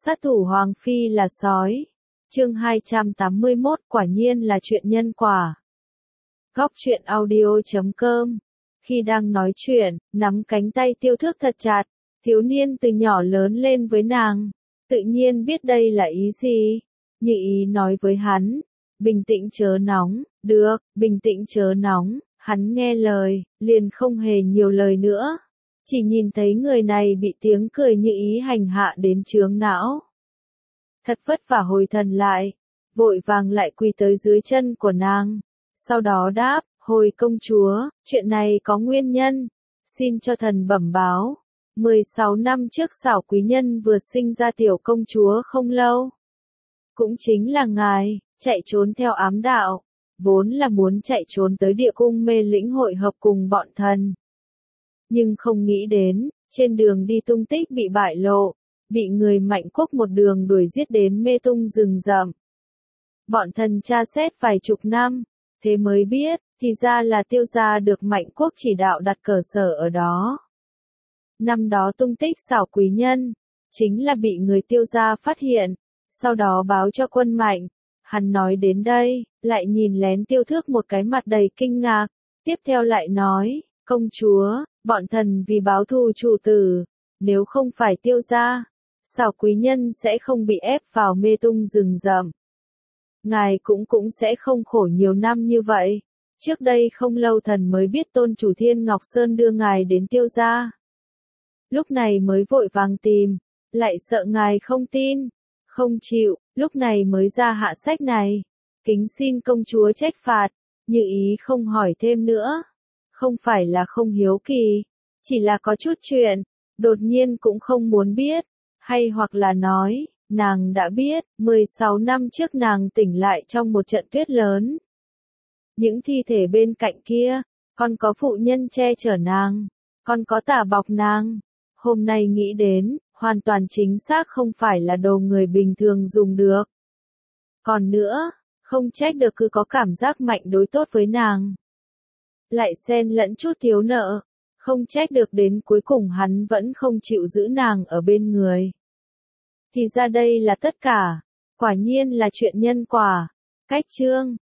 Sát thủ Hoàng Phi là sói. Chương 281 quả nhiên là chuyện nhân quả. Góc truyện audio.com. Khi đang nói chuyện, nắm cánh tay Tiêu Thước thật chặt, thiếu niên từ nhỏ lớn lên với nàng, tự nhiên biết đây là ý gì. Như ý nói với hắn, bình tĩnh chớ nóng, được, bình tĩnh chớ nóng, hắn nghe lời, liền không hề nhiều lời nữa. Chỉ nhìn thấy người này bị tiếng cười Như ý hành hạ đến chướng não. Thật vất vả hồi thần lại, vội vàng lại quỳ tới dưới chân của nàng. Sau đó đáp, hồi công chúa, chuyện này có nguyên nhân, xin cho thần bẩm báo. 16 năm trước Xảo quý nhân vừa sinh ra tiểu công chúa không lâu. Cũng chính là ngài, chạy trốn theo ám đạo, vốn là muốn chạy trốn tới địa cung mê lĩnh hội hợp cùng bọn thần. Nhưng không nghĩ đến, trên đường đi tung tích bị bại lộ, bị người Mạnh Quốc một đường đuổi giết đến mê tung rừng rậm. Bọn thần tra xét vài chục năm, thế mới biết, thì ra là Tiêu gia được Mạnh Quốc chỉ đạo đặt cơ sở ở đó. Năm đó tung tích Xảo quý nhân, chính là bị người Tiêu gia phát hiện, sau đó báo cho quân Mạnh. Hắn nói đến đây, lại nhìn lén Tiêu Thước một cái mặt đầy kinh ngạc, tiếp theo lại nói, công chúa, bọn thần vì báo thù chủ tử, nếu không phải Tiêu gia, Xảo quý nhân sẽ không bị ép vào mê tung rừng rậm. Ngài cũng sẽ không khổ nhiều năm như vậy. Trước đây không lâu thần mới biết tôn chủ Thiên Ngọc Sơn đưa ngài đến Tiêu gia. Lúc này mới vội vàng tìm, lại sợ ngài không tin, không chịu, lúc này mới ra hạ sách này. Kính xin công chúa trách phạt. Như ý không hỏi thêm nữa. Không phải là không hiếu kỳ, chỉ là có chút chuyện, đột nhiên cũng không muốn biết, hay hoặc là nói, nàng đã biết, 16 năm trước nàng tỉnh lại trong một trận tuyết lớn. Những thi thể bên cạnh kia, còn có phụ nhân che chở nàng, còn có tả bọc nàng. Hôm nay nghĩ đến, hoàn toàn chính xác không phải là đồ người bình thường dùng được. Còn nữa, không trách được cứ có cảm giác Mạnh đối tốt với nàng. Lại xen lẫn chút thiếu nợ, không trách được đến cuối cùng hắn vẫn không chịu giữ nàng ở bên người. Thì ra đây là tất cả, quả nhiên là chuyện nhân quả. Cách chương